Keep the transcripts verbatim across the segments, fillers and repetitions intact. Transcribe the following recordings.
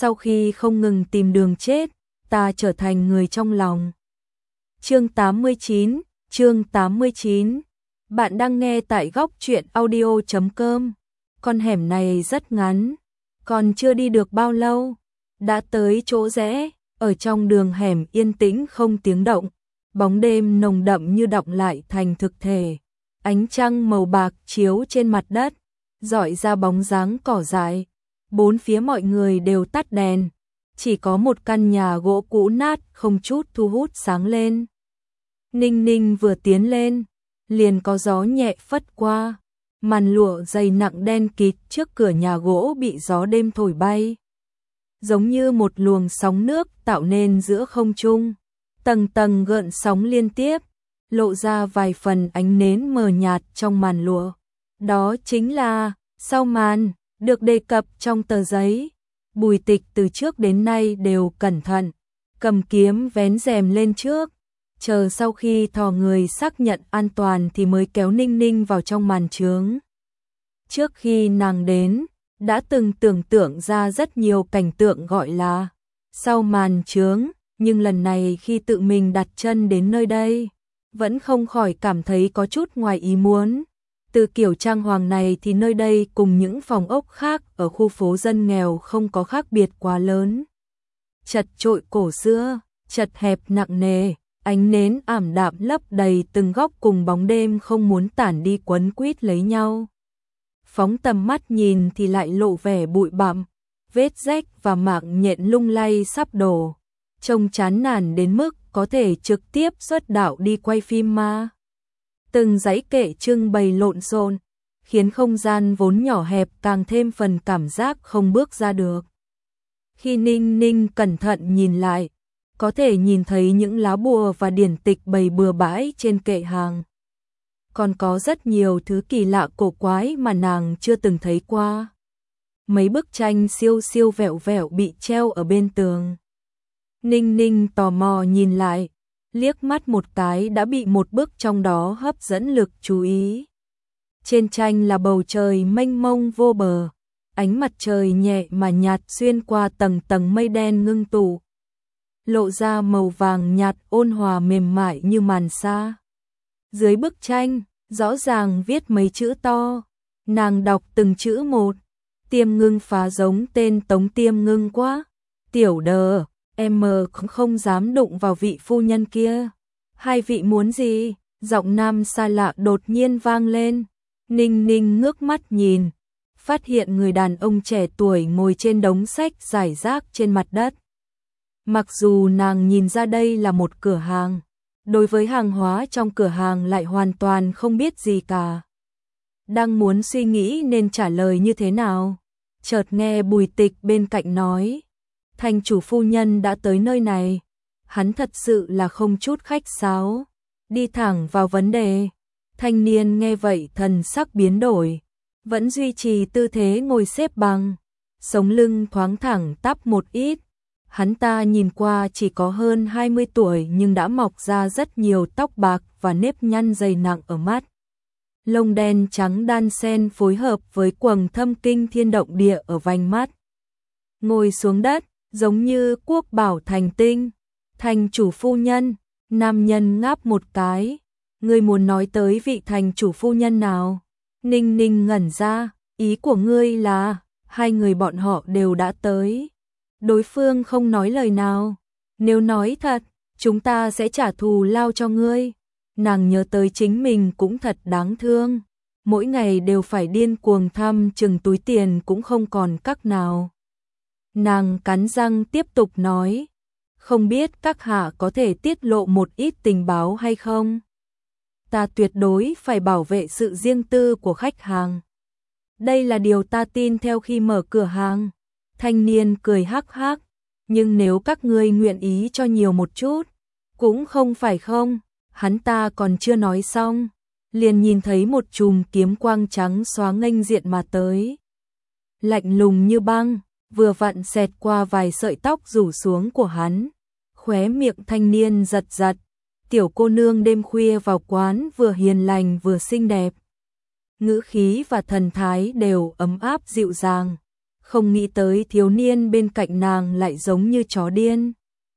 sau khi không ngừng tìm đường chết, ta trở thành người trong lòng. Chương tám mươi chín, chương tám mươi chín. Bạn đang nghe tại góc truyện audio chấm com. Con hẻm này rất ngắn, còn chưa đi được bao lâu, đã tới chỗ rẽ, ở trong đường hẻm yên tĩnh không tiếng động, bóng đêm nồng đậm như đọng lại thành thực thể. Ánh trăng màu bạc chiếu trên mặt đất, rọi ra bóng dáng cỏ dại. Bốn phía mọi người đều tắt đèn, chỉ có một căn nhà gỗ cũ nát không chút thu hút sáng lên. Ninh Ninh vừa tiến lên, liền có gió nhẹ phất qua, màn lụa dày nặng đen kịt trước cửa nhà gỗ bị gió đêm thổi bay. Giống như một luồng sóng nước tạo nên giữa không trung, tầng tầng gợn sóng liên tiếp, lộ ra vài phần ánh nến mờ nhạt trong màn lụa. Đó chính là sau màn được đề cập trong tờ giấy. Bùi Tịch từ trước đến nay đều cẩn thận, cầm kiếm vén rèm lên trước, chờ sau khi thò người xác nhận an toàn thì mới kéo Ninh Ninh vào trong màn chướng. Trước khi nàng đến, đã từng tưởng tượng ra rất nhiều cảnh tượng gọi là sau màn chướng, nhưng lần này khi tự mình đặt chân đến nơi đây, vẫn không khỏi cảm thấy có chút ngoài ý muốn. Từ kiểu trang hoàng này thì nơi đây cùng những phòng ốc khác ở khu phố dân nghèo không có khác biệt quá lớn. Chật chội cổ xưa, chật hẹp nặng nề, ánh nến ảm đạm lấp đầy từng góc cùng bóng đêm không muốn tản đi quấn quýt lấy nhau. Phóng tầm mắt nhìn thì lại lộ vẻ bụi bặm, vết rách và mạng nhện lung lay sắp đổ, trông chán nản đến mức có thể trực tiếp xuất đạo đi quay phim ma. Từng dãy kệ trưng bày lộn xộn, khiến không gian vốn nhỏ hẹp càng thêm phần cảm giác không bước ra được. Khi Ninh Ninh cẩn thận nhìn lại, có thể nhìn thấy những lá bùa và điển tịch bày bừa bãi trên kệ hàng. Còn có rất nhiều thứ kỳ lạ cổ quái mà nàng chưa từng thấy qua. Mấy bức tranh siêu siêu vẹo vẹo bị treo ở bên tường. Ninh Ninh tò mò nhìn lại, liếc mắt một cái đã bị một bức trong đó hấp dẫn lực chú ý. Trên tranh là bầu trời mênh mông vô bờ, ánh mặt trời nhẹ mà nhạt xuyên qua tầng tầng mây đen ngưng tụ, lộ ra màu vàng nhạt ôn hòa mềm mại như màn sa. Dưới bức tranh, rõ ràng viết mấy chữ to, nàng đọc từng chữ một. Tiêm Ngưng phá giống tên Tống Tiêm Ngưng quá. Tiểu đờ, em mờ không dám đụng vào vị phu nhân kia. Hai vị muốn gì? Giọng nam xa lạ đột nhiên vang lên. Ninh Ninh ngước mắt nhìn, phát hiện người đàn ông trẻ tuổi ngồi trên đống sách rải rác trên mặt đất. Mặc dù nàng nhìn ra đây là một cửa hàng, đối với hàng hóa trong cửa hàng lại hoàn toàn không biết gì cả. Đang muốn suy nghĩ nên trả lời như thế nào, chợt nghe Bùi Tịch bên cạnh nói, thành chủ phu nhân đã tới nơi này. Hắn thật sự là không chút khách sáo, đi thẳng vào vấn đề. Thanh niên nghe vậy thần sắc biến đổi, vẫn duy trì tư thế ngồi xếp bằng, sống lưng thoáng thẳng tắp một ít. Hắn ta nhìn qua chỉ có hơn hai mươi tuổi nhưng đã mọc ra rất nhiều tóc bạc và nếp nhăn dày nặng ở mắt. Lông đen trắng đan xen phối hợp với quầng thâm kinh thiên động địa ở vành mắt. Ngồi xuống đất, giống như quốc bảo thành tinh. Thành chủ phu nhân, nam nhân ngáp một cái. Ngươi muốn nói tới vị thành chủ phu nhân nào? Ninh Ninh ngẩn ra, ý của ngươi là, hai người bọn họ đều đã tới. Đối phương không nói lời nào. Nếu nói thật, chúng ta sẽ trả thù lao cho ngươi. Nàng nhớ tới chính mình cũng thật đáng thương. Mỗi ngày đều phải điên cuồng thăm chừng túi tiền cũng không còn cách nào. Nàng cắn răng tiếp tục nói, không biết các hạ có thể tiết lộ một ít tình báo hay không? Ta tuyệt đối phải bảo vệ sự riêng tư của khách hàng. Đây là điều ta tin theo khi mở cửa hàng. Thanh niên cười hắc hắc, nhưng nếu các ngươi nguyện ý cho nhiều một chút, cũng không phải không. Hắn ta còn chưa nói xong, liền nhìn thấy một chùm kiếm quang trắng xóa nghênh diện mà tới. Lạnh lùng như băng, vừa vặn xẹt qua vài sợi tóc rủ xuống của hắn. Khóe miệng thanh niên giật giật, tiểu cô nương đêm khuya vào quán vừa hiền lành vừa xinh đẹp. Ngữ khí và thần thái đều ấm áp dịu dàng. Không nghĩ tới thiếu niên bên cạnh nàng lại giống như chó điên.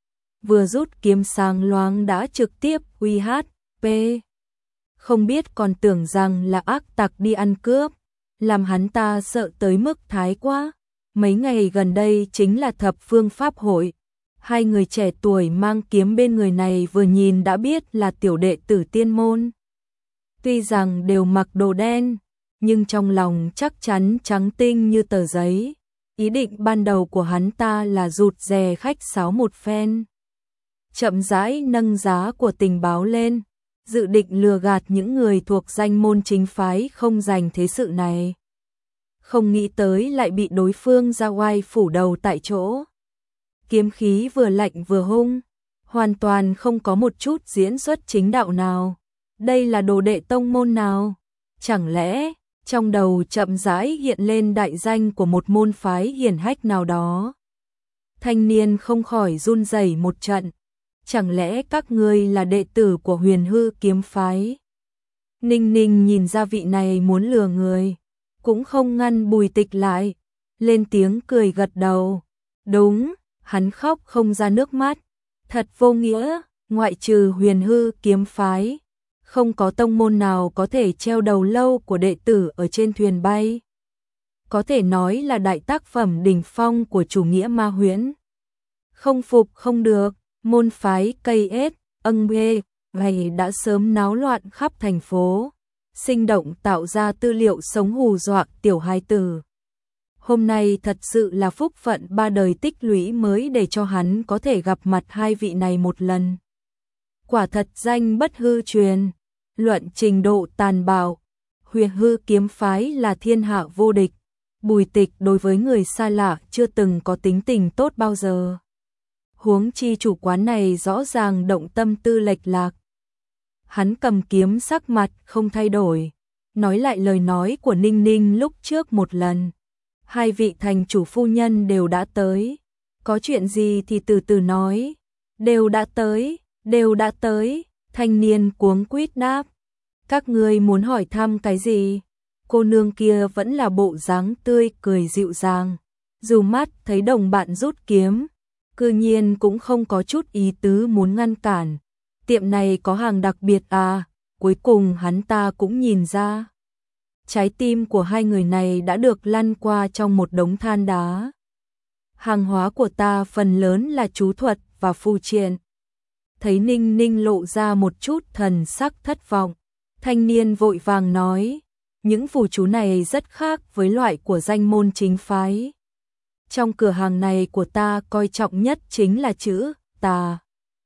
Vừa rút kiếm sáng loáng đã trực tiếp uy hát pê. Không biết còn tưởng rằng là ác tặc đi ăn cướp, làm hắn ta sợ tới mức thái quá. Mấy ngày gần đây chính là thập phương pháp hội. Hai người trẻ tuổi mang kiếm bên người này vừa nhìn đã biết là tiểu đệ tử tiên môn. Tuy rằng đều mặc đồ đen, nhưng trong lòng chắc chắn trắng tinh như tờ giấy. Ý định ban đầu của hắn ta là rụt rè khách sáo một phen. Chậm rãi nâng giá của tình báo lên, dự định lừa gạt những người thuộc danh môn chính phái không dành thế sự này. Không nghĩ tới lại bị đối phương ra oai phủ đầu tại chỗ. Kiếm khí vừa lạnh vừa hung, hoàn toàn không có một chút diễn xuất chính đạo nào. Đây là đồ đệ tông môn nào? Chẳng lẽ trong đầu chậm rãi hiện lên đại danh của một môn phái hiển hách nào đó? Thanh niên không khỏi run rẩy một trận. Chẳng lẽ các ngươi là đệ tử của Huyền Hư kiếm phái? Ninh Ninh nhìn ra vị này muốn lừa người, cũng không ngăn Bùi Tịch lại, lên tiếng cười gật đầu. Đúng, hắn khóc không ra nước mắt. Thật vô nghĩa, ngoại trừ Huyền Hư kiếm phái, không có tông môn nào có thể treo đầu lâu của đệ tử ở trên thuyền bay. Có thể nói là đại tác phẩm đỉnh phong của chủ nghĩa ma huyễn. Không phục không được, môn phái cây ết, âng bê, này đã sớm náo loạn khắp thành phố, sinh động tạo ra tư liệu sống hù dọa tiểu hài tử. Hôm nay thật sự là phúc phận ba đời tích lũy mới để cho hắn có thể gặp mặt hai vị này một lần. Quả thật danh bất hư truyền, luận trình độ tàn bạo, Huyền Hư kiếm phái là thiên hạ vô địch. Bùi Tịch đối với người xa lạ chưa từng có tính tình tốt bao giờ. Huống chi chủ quán này rõ ràng động tâm tư lệch lạc. Hắn cầm kiếm sắc mặt không thay đổi, nói lại lời nói của Ninh Ninh lúc trước một lần. Hai vị thành chủ phu nhân đều đã tới, có chuyện gì thì từ từ nói. Đều đã tới, đều đã tới, thanh niên cuống quýt đáp. Các ngươi muốn hỏi thăm cái gì? Cô nương kia vẫn là bộ dáng tươi cười dịu dàng, dù mắt thấy đồng bạn rút kiếm, cư nhiên cũng không có chút ý tứ muốn ngăn cản. Tiệm này có hàng đặc biệt à? Cuối cùng hắn ta cũng nhìn ra. Trái tim của hai người này đã được lăn qua trong một đống than đá. Hàng hóa của ta phần lớn là chú thuật và phù triện. Thấy Ninh Ninh lộ ra một chút thần sắc thất vọng, thanh niên vội vàng nói, những phù chú này rất khác với loại của danh môn chính phái. Trong cửa hàng này của ta coi trọng nhất chính là chữ tà.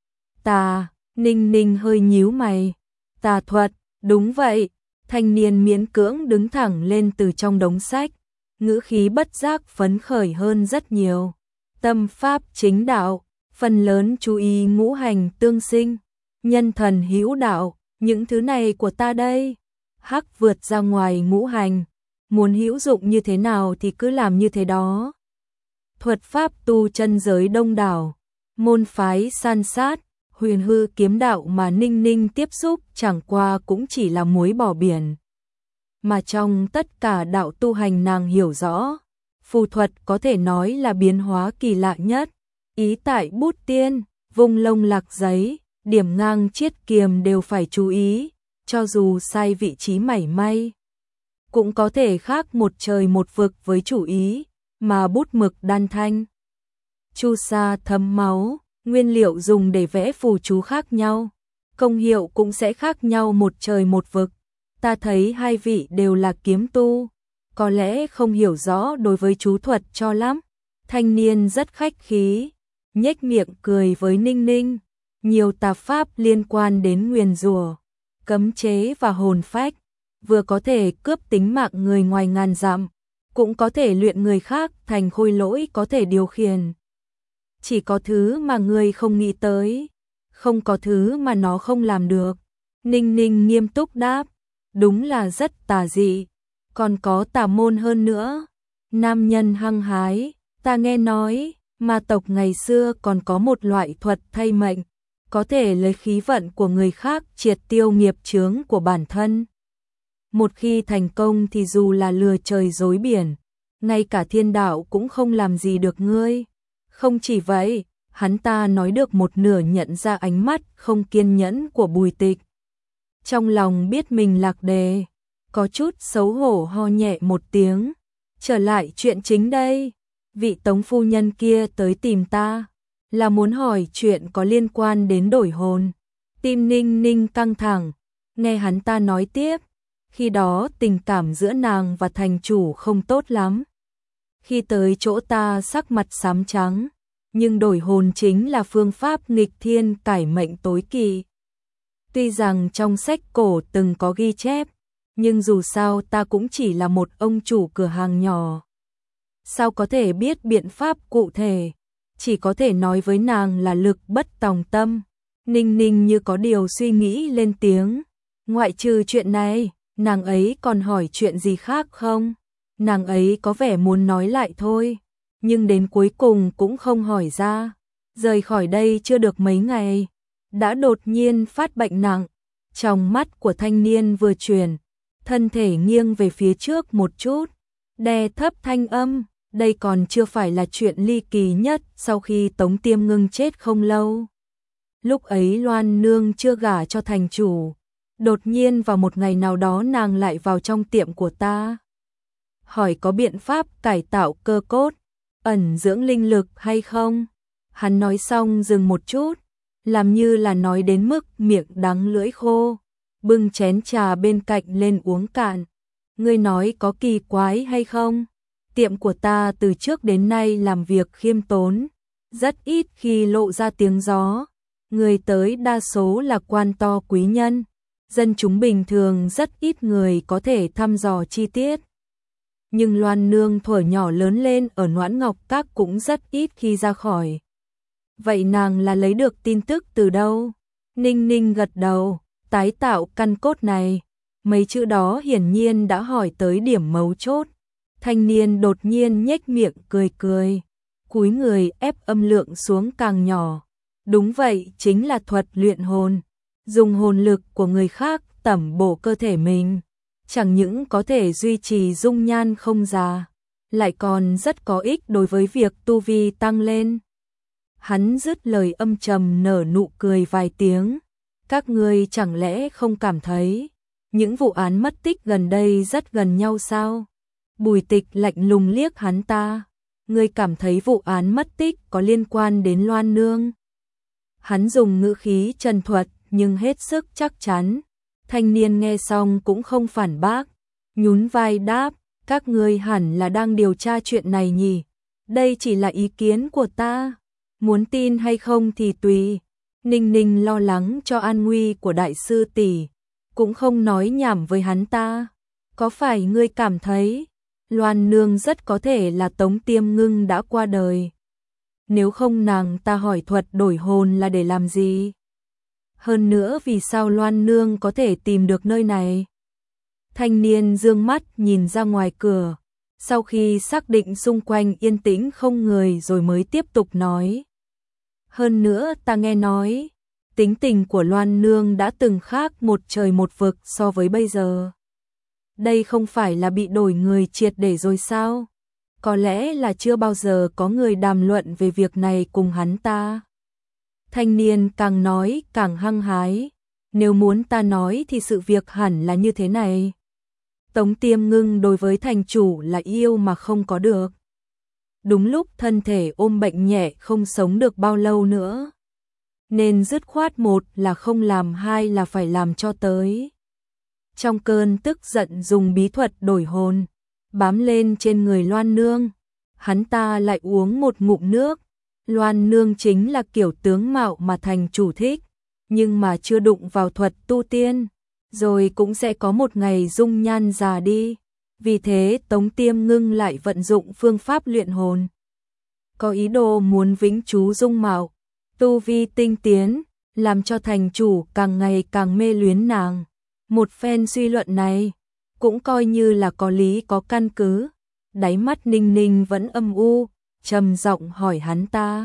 Tà, Ninh Ninh hơi nhíu mày. Tà thuật, đúng vậy. Thanh niên miễn cưỡng đứng thẳng lên từ trong đống sách, ngữ khí bất giác phấn khởi hơn rất nhiều. Tâm pháp chính đạo, phần lớn chú ý ngũ hành tương sinh, nhân thần hữu đạo, những thứ này của ta đây. Hắc vượt ra ngoài ngũ hành, muốn hữu dụng như thế nào thì cứ làm như thế đó. Thuật pháp tu chân giới đông đảo, môn phái san sát, Huyền Hư kiếm đạo mà Ninh Ninh tiếp xúc chẳng qua cũng chỉ là muối bỏ biển. Mà trong tất cả đạo tu hành nàng hiểu rõ, phù thuật có thể nói là biến hóa kỳ lạ nhất. Ý tại bút tiên, vùng lông lạc giấy, điểm ngang chiết kiềm đều phải chú ý, cho dù sai vị trí mảy may. Cũng có thể khác một trời một vực với chủ ý, mà bút mực đan thanh. Chu sa thấm máu, nguyên liệu dùng để vẽ phù chú khác nhau, công hiệu cũng sẽ khác nhau một trời một vực. Ta thấy hai vị đều là kiếm tu, có lẽ không hiểu rõ đối với chú thuật cho lắm. Thanh niên rất khách khí, nhếch miệng cười với Ninh Ninh. Nhiều tà pháp liên quan đến nguyền rủa, cấm chế và hồn phách, vừa có thể cướp tính mạng người ngoài ngàn dặm, cũng có thể luyện người khác thành khôi lỗi có thể điều khiển. Chỉ có thứ mà người không nghĩ tới, không có thứ mà nó không làm được. Ninh Ninh nghiêm túc đáp, đúng là rất tà dị, còn có tà môn hơn nữa. Nam nhân hăng hái, ta nghe nói, ma tộc ngày xưa còn có một loại thuật thay mệnh, có thể lấy khí vận của người khác triệt tiêu nghiệp chướng của bản thân. Một khi thành công thì dù là lừa trời dối biển, ngay cả thiên đạo cũng không làm gì được ngươi. Không chỉ vậy, hắn ta nói được một nửa nhận ra ánh mắt không kiên nhẫn của Bùi Tịch. Trong lòng biết mình lạc đề, có chút xấu hổ ho nhẹ một tiếng. Trở lại chuyện chính đây, vị Tống phu nhân kia tới tìm ta, là muốn hỏi chuyện có liên quan đến đổi hồn. Tim Ninh Ninh căng thẳng, nghe hắn ta nói tiếp, khi đó tình cảm giữa nàng và thành chủ không tốt lắm. Khi tới chỗ ta sắc mặt xám trắng, nhưng đổi hồn chính là phương pháp nghịch thiên cải mệnh tối kỵ. Tuy rằng trong sách cổ từng có ghi chép, nhưng dù sao ta cũng chỉ là một ông chủ cửa hàng nhỏ. Sao có thể biết biện pháp cụ thể, chỉ có thể nói với nàng là lực bất tòng tâm. Ninh Ninh như có điều suy nghĩ lên tiếng, ngoại trừ chuyện này, nàng ấy còn hỏi chuyện gì khác không? Nàng ấy có vẻ muốn nói lại thôi, nhưng đến cuối cùng cũng không hỏi ra. Rời khỏi đây chưa được mấy ngày, đã đột nhiên phát bệnh nặng. Trong mắt của thanh niên vừa chuyển, thân thể nghiêng về phía trước một chút, đè thấp thanh âm, đây còn chưa phải là chuyện ly kỳ nhất sau khi Tống Tiêm Ngưng chết không lâu. Lúc ấy Loan Nương chưa gả cho thành chủ, đột nhiên vào một ngày nào đó nàng lại vào trong tiệm của ta. Hỏi có biện pháp cải tạo cơ cốt, ẩn dưỡng linh lực hay không? Hắn nói xong dừng một chút, làm như là nói đến mức miệng đắng lưỡi khô, bưng chén trà bên cạnh lên uống cạn. Ngươi nói có kỳ quái hay không? Tiệm của ta từ trước đến nay làm việc khiêm tốn, rất ít khi lộ ra tiếng gió. Người tới đa số là quan to quý nhân, dân chúng bình thường rất ít người có thể thăm dò chi tiết. Nhưng Loan Nương thuở nhỏ lớn lên ở Noãn Ngọc Các cũng rất ít khi ra khỏi. Vậy nàng là lấy được tin tức từ đâu? Ninh Ninh gật đầu, tái tạo căn cốt này. Mấy chữ đó hiển nhiên đã hỏi tới điểm mấu chốt. Thanh niên đột nhiên nhếch miệng cười cười, cúi người ép âm lượng xuống càng nhỏ. Đúng vậy, chính là thuật luyện hồn, dùng hồn lực của người khác tẩm bổ cơ thể mình, chẳng những có thể duy trì dung nhan không già, lại còn rất có ích đối với việc tu vi tăng lên. Hắn dứt lời âm trầm nở nụ cười vài tiếng. Các ngươi chẳng lẽ không cảm thấy những vụ án mất tích gần đây rất gần nhau sao? Bùi Tịch lạnh lùng liếc hắn ta. Ngươi cảm thấy vụ án mất tích có liên quan đến Loan Nương? Hắn dùng ngữ khí trần thuật nhưng hết sức chắc chắn. Thanh niên nghe xong cũng không phản bác, nhún vai đáp, các ngươi hẳn là đang điều tra chuyện này nhỉ? Đây chỉ là ý kiến của ta, muốn tin hay không thì tùy. Ninh Ninh lo lắng cho an nguy của đại sư tỷ, cũng không nói nhảm với hắn ta. Có phải ngươi cảm thấy Loan Nương rất có thể là Tống Tiêm Ngưng đã qua đời? Nếu không nàng ta hỏi thuật đổi hồn là để làm gì? Hơn nữa vì sao Loan Nương có thể tìm được nơi này? Thanh niên dương mắt nhìn ra ngoài cửa, sau khi xác định xung quanh yên tĩnh không người rồi mới tiếp tục nói. Hơn nữa ta nghe nói, tính tình của Loan Nương đã từng khác một trời một vực so với bây giờ. Đây không phải là bị đổi người triệt để rồi sao? Có lẽ là chưa bao giờ có người đàm luận về việc này cùng hắn ta. Thanh niên càng nói càng hăng hái. Nếu muốn ta nói thì sự việc hẳn là như thế này. Tống Tiêm Ngưng đối với thành chủ là yêu mà không có được. Đúng lúc thân thể ôm bệnh nhẹ không sống được bao lâu nữa. Nên dứt khoát một là không làm, hai là phải làm cho tới. Trong cơn tức giận dùng bí thuật đổi hồn, bám lên trên người Loan Nương. Hắn ta lại uống một ngụm nước. Loan Nương chính là kiểu tướng mạo mà thành chủ thích, nhưng mà chưa đụng vào thuật tu tiên, rồi cũng sẽ có một ngày dung nhan già đi. Vì thế Tống Tiêm Ngưng lại vận dụng phương pháp luyện hồn, có ý đồ muốn vĩnh trú dung mạo, tu vi tinh tiến, làm cho thành chủ càng ngày càng mê luyến nàng. Một phen suy luận này cũng coi như là có lý có căn cứ. Đáy mắt Ninh Ninh vẫn âm u, trầm giọng hỏi hắn ta.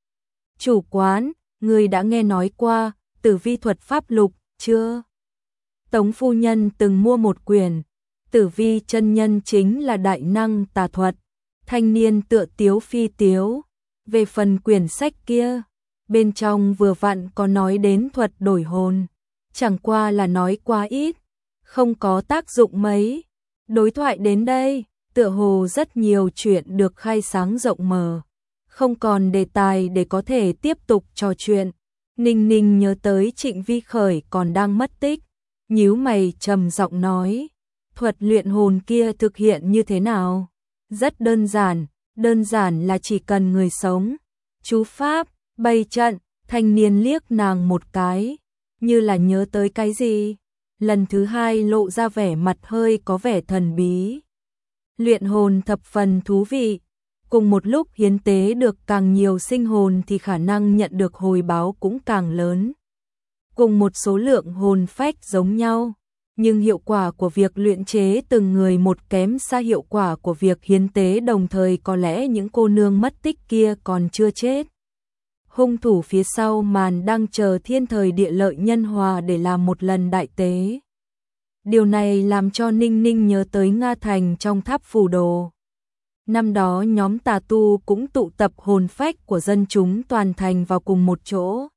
Chủ quán, người đã nghe nói qua Tử Vi thuật pháp lục chưa? Tống phu nhân từng mua một quyển. Tử Vi chân nhân chính là đại năng tà thuật, Thanh niên tựa tiếu phi tiếu. Về phần quyển sách kia, bên trong vừa vặn có nói đến thuật đổi hồn, chẳng qua là nói quá ít, không có tác dụng mấy. Đối thoại đến đây, tựa hồ rất nhiều chuyện được khai sáng rộng mở, không còn đề tài để có thể tiếp tục trò chuyện. Ninh Ninh nhớ tới Trịnh Vi Khởi còn đang mất tích, nhíu mày trầm giọng nói, thuật luyện hồn kia thực hiện như thế nào? Rất đơn giản, đơn giản là chỉ cần người sống, chú pháp, bày trận. Thanh niên liếc nàng một cái, như là nhớ tới cái gì, lần thứ hai lộ ra vẻ mặt hơi có vẻ thần bí. Luyện hồn thập phần thú vị, cùng một lúc hiến tế được càng nhiều sinh hồn thì khả năng nhận được hồi báo cũng càng lớn. Cùng một số lượng hồn phách giống nhau, nhưng hiệu quả của việc luyện chế từng người một kém xa hiệu quả của việc hiến tế, đồng thời có lẽ những cô nương mất tích kia còn chưa chết. Hung thủ phía sau màn đang chờ thiên thời địa lợi nhân hòa để làm một lần đại tế. Điều này làm cho Ninh Ninh nhớ tới Nga Thành trong tháp phù đồ. Năm đó nhóm tà tu cũng tụ tập hồn phách của dân chúng toàn thành vào cùng một chỗ,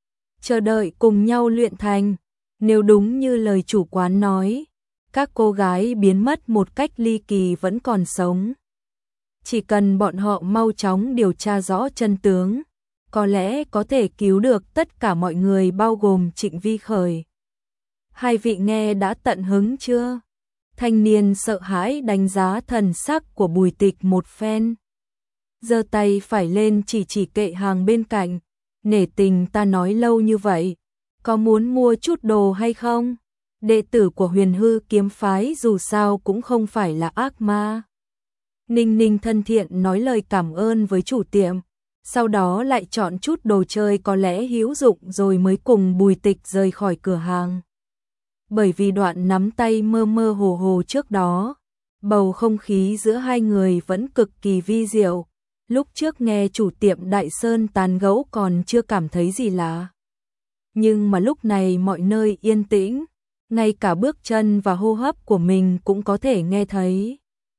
chờ đợi cùng nhau luyện thành. Nếu đúng như lời chủ quán nói, các cô gái biến mất một cách ly kỳ vẫn còn sống. Chỉ cần bọn họ mau chóng điều tra rõ chân tướng, có lẽ có thể cứu được tất cả mọi người, bao gồm Trịnh Vi Khởi. Hai vị nghe đã tận hứng chưa? Thanh niên sợ hãi đánh giá thần sắc của Bùi Tịch một phen, giơ tay phải lên chỉ chỉ kệ hàng bên cạnh, nể tình ta nói lâu như vậy, có muốn mua chút đồ hay không? Đệ tử của Huyền Hư kiếm phái dù sao cũng không phải là ác ma. Ninh Ninh thân thiện nói lời cảm ơn với chủ tiệm, sau đó lại chọn chút đồ chơi có lẽ hữu dụng rồi mới cùng Bùi Tịch rời khỏi cửa hàng. Bởi vì đoạn nắm tay mơ mơ hồ hồ trước đó, bầu không khí giữa hai người vẫn cực kỳ vi diệu. Lúc trước nghe chủ tiệm Đại Sơn tán gẫu còn chưa cảm thấy gì lạ, nhưng mà lúc này mọi nơi yên tĩnh, ngay cả bước chân và hô hấp của mình cũng có thể nghe thấy.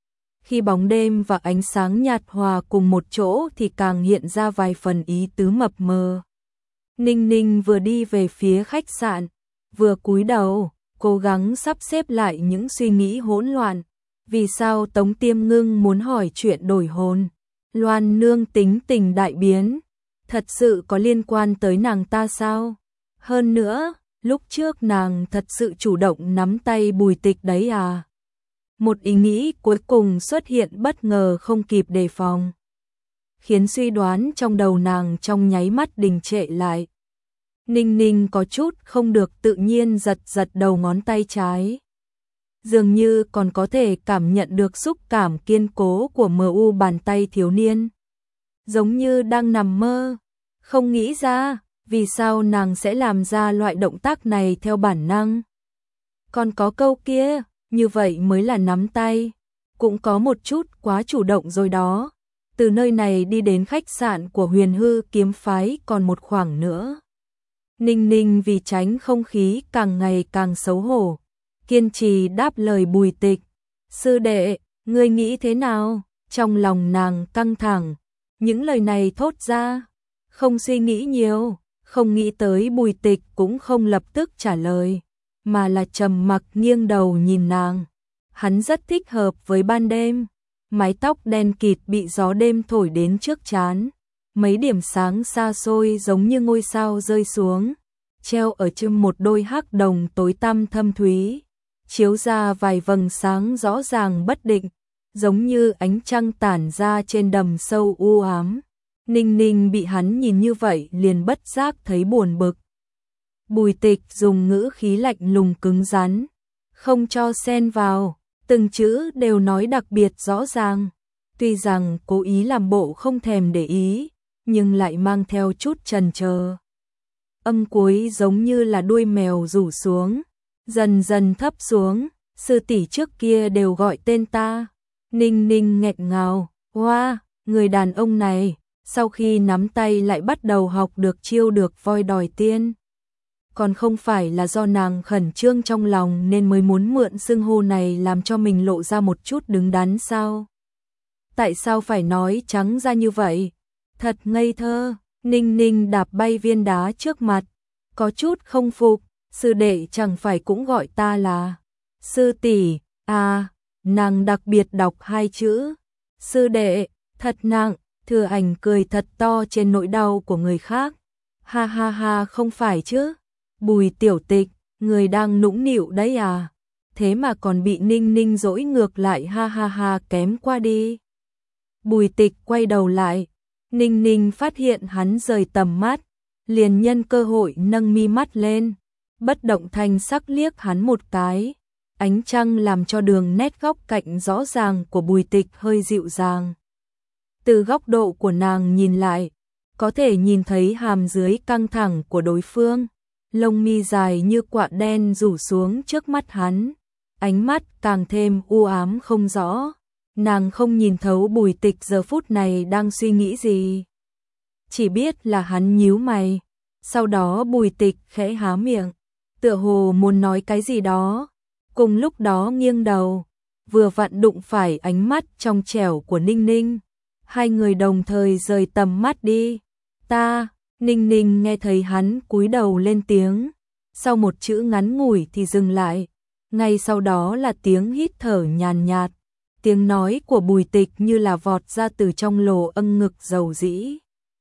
Khi bóng đêm và ánh sáng nhạt hòa cùng một chỗ thì càng hiện ra vài phần ý tứ mập mờ. Ninh Ninh vừa đi về phía khách sạn, vừa cúi đầu, cố gắng sắp xếp lại những suy nghĩ hỗn loạn. Vì sao Tống Tiêm Ngưng muốn hỏi chuyện đổi hồn? Loan nương tính tình đại biến, thật sự có liên quan tới nàng ta sao? Hơn nữa, lúc trước nàng thật sự chủ động nắm tay Bùi Tịch đấy à? Một ý nghĩ cuối cùng xuất hiện bất ngờ không kịp đề phòng, khiến suy đoán trong đầu nàng trong nháy mắt đình trệ lại. Ninh Ninh có chút không được tự nhiên giật giật đầu ngón tay trái, dường như còn có thể cảm nhận được xúc cảm kiên cố của mờ u bàn tay thiếu niên, giống như đang nằm mơ. Không nghĩ ra vì sao nàng sẽ làm ra loại động tác này theo bản năng. Còn có câu kia, như vậy mới là nắm tay, cũng có một chút quá chủ động rồi đó. Từ nơi này đi đến khách sạn của Huyền Hư kiếm phái còn một khoảng nữa. Ninh Ninh vì tránh không khí càng ngày càng xấu hổ, kiên trì đáp lời Bùi Tịch. Sư đệ, ngươi nghĩ thế nào? Trong lòng nàng căng thẳng, những lời này thốt ra, không suy nghĩ nhiều, không nghĩ tới Bùi Tịch cũng không lập tức trả lời, mà là trầm mặc nghiêng đầu nhìn nàng. Hắn rất thích hợp với ban đêm, mái tóc đen kịt bị gió đêm thổi đến trước trán, mấy điểm sáng xa xôi giống như ngôi sao rơi xuống, treo ở trên một đôi hắc đồng tối tăm thâm thúy, chiếu ra vài vầng sáng rõ ràng bất định, giống như ánh trăng tản ra trên đầm sâu u ám. Ninh Ninh bị hắn nhìn như vậy liền bất giác thấy buồn bực. Bùi Tịch dùng ngữ khí lạnh lùng cứng rắn, không cho xen vào, từng chữ đều nói đặc biệt rõ ràng. Tuy rằng cố ý làm bộ không thèm để ý, nhưng lại mang theo chút chần chờ. Âm cuối giống như là đuôi mèo rủ xuống, dần dần thấp xuống. Sư tỷ trước kia đều gọi tên ta. Ninh Ninh nghẹn ngào, hoa, người đàn ông này, sau khi nắm tay lại bắt đầu học được chiêu được voi đòi tiên. Còn không phải là do nàng khẩn trương trong lòng nên mới muốn mượn xưng hô này làm cho mình lộ ra một chút đứng đắn sao? tại sao phải nói trắng ra như vậy? Thật ngây thơ. Ninh Ninh đạp bay viên đá trước mặt, có chút không phục, sư đệ chẳng phải cũng gọi ta là sư tỷ à? Nàng đặc biệt đọc hai chữ sư đệ, thật nặng. Thừa Ảnh cười thật to trên nỗi đau của người khác. Ha ha ha, không phải chứ. Bùi tiểu tịch, người đang nũng nịu đấy à? Thế mà còn bị Ninh Ninh dỗi ngược lại, ha ha ha, kém qua đi. Bùi tịch quay đầu lại, Ninh Ninh phát hiện hắn rời tầm mắt, liền nhân cơ hội nâng mi mắt lên, bất động thanh sắc liếc hắn một cái. Ánh trăng làm cho đường nét góc cạnh rõ ràng của Bùi Tịch hơi dịu dàng. Từ góc độ của nàng nhìn lại, có thể nhìn thấy hàm dưới căng thẳng của đối phương, lông mi dài như quạ đen rủ xuống trước mắt hắn, ánh mắt càng thêm u ám không rõ. Nàng không nhìn thấu Bùi Tịch giờ phút này đang suy nghĩ gì, chỉ biết là hắn nhíu mày. Sau đó Bùi Tịch khẽ há miệng, tựa hồ muốn nói cái gì đó, cùng lúc đó nghiêng đầu, vừa vặn đụng phải ánh mắt trong trẻo của Ninh Ninh. Hai người đồng thời rời tầm mắt đi. Ta, Ninh Ninh nghe thấy hắn cúi đầu lên tiếng, sau một chữ ngắn ngủi thì dừng lại, ngay sau đó là tiếng hít thở nhàn nhạt. Tiếng nói của Bùi Tịch như là vọt ra từ trong lỗ âm ngực dầu dĩ.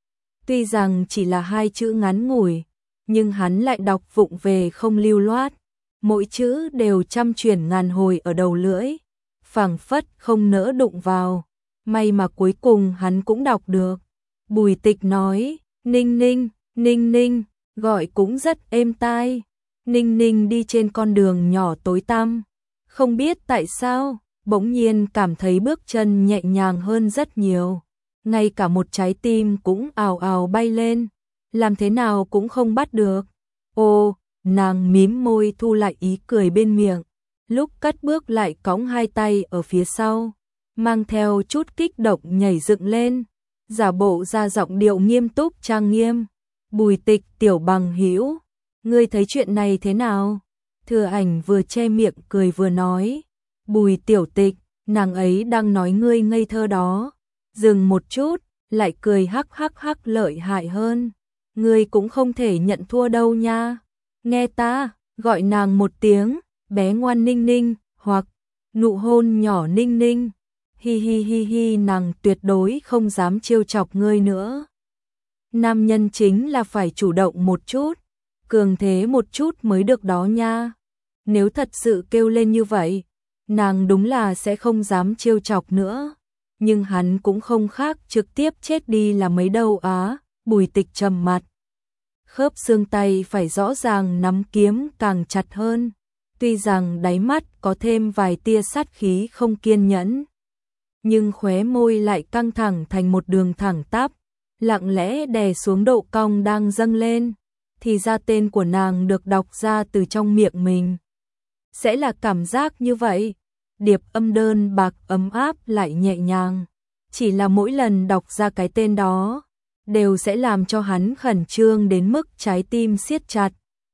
Tuy rằng chỉ là hai chữ ngắn ngủi, nhưng hắn lại đọc vụng về không lưu loát, mỗi chữ đều trăm chuyển ngàn hồi ở đầu lưỡi, phảng phất không nỡ đụng vào. May mà cuối cùng hắn cũng đọc được. Bùi Tịch nói, Ninh Ninh, Ninh Ninh, gọi cũng rất êm tai. Ninh Ninh đi trên con đường nhỏ tối tăm, không biết tại sao, bỗng nhiên cảm thấy bước chân nhẹ nhàng hơn rất nhiều. Ngay cả một trái tim cũng ào ào bay lên, làm thế nào cũng không bắt được. Ô, nàng mím môi thu lại ý cười bên miệng, lúc cất bước lại cõng hai tay ở phía sau, mang theo chút kích động nhảy dựng lên, giả bộ ra giọng điệu nghiêm túc trang nghiêm. Bùi Tịch, tiểu bằng hữu, ngươi thấy chuyện này thế nào? Thừa Ảnh vừa che miệng cười vừa nói, Bùi tiểu tịch, nàng ấy đang nói ngươi ngây thơ đó. Dừng một chút, lại cười hắc hắc hắc lợi hại hơn. Ngươi cũng không thể nhận thua đâu nha. Nghe ta, gọi nàng một tiếng, bé ngoan Ninh Ninh, hoặc nụ hôn nhỏ Ninh Ninh. Hi hi hi hi, nàng tuyệt đối không dám trêu chọc ngươi nữa. Nam nhân chính là phải chủ động một chút, cường thế một chút mới được đó nha. Nếu thật sự kêu lên như vậy, nàng đúng là sẽ không dám trêu chọc nữa. Nhưng hắn cũng không khác trực tiếp chết đi là mấy đâu á. Bùi Tịch trầm mặt, khớp xương tay phải rõ ràng nắm kiếm càng chặt hơn. Tuy rằng đáy mắt có thêm vài tia sát khí không kiên nhẫn, nhưng khóe môi lại căng thẳng thành một đường thẳng tắp, lặng lẽ đè xuống độ cong đang dâng lên. Thì ra tên của nàng được đọc ra từ trong miệng mình sẽ là cảm giác như vậy. Điệp âm đơn bạc ấm áp lại nhẹ nhàng, chỉ là mỗi lần đọc ra cái tên đó đều sẽ làm cho hắn khẩn trương đến mức trái tim siết chặt,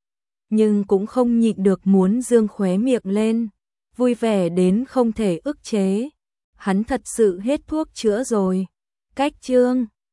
nhưng cũng không nhịn được muốn dương khóe miệng lên, vui vẻ đến không thể ức chế. Hắn thật sự hết thuốc chữa rồi. Cách chương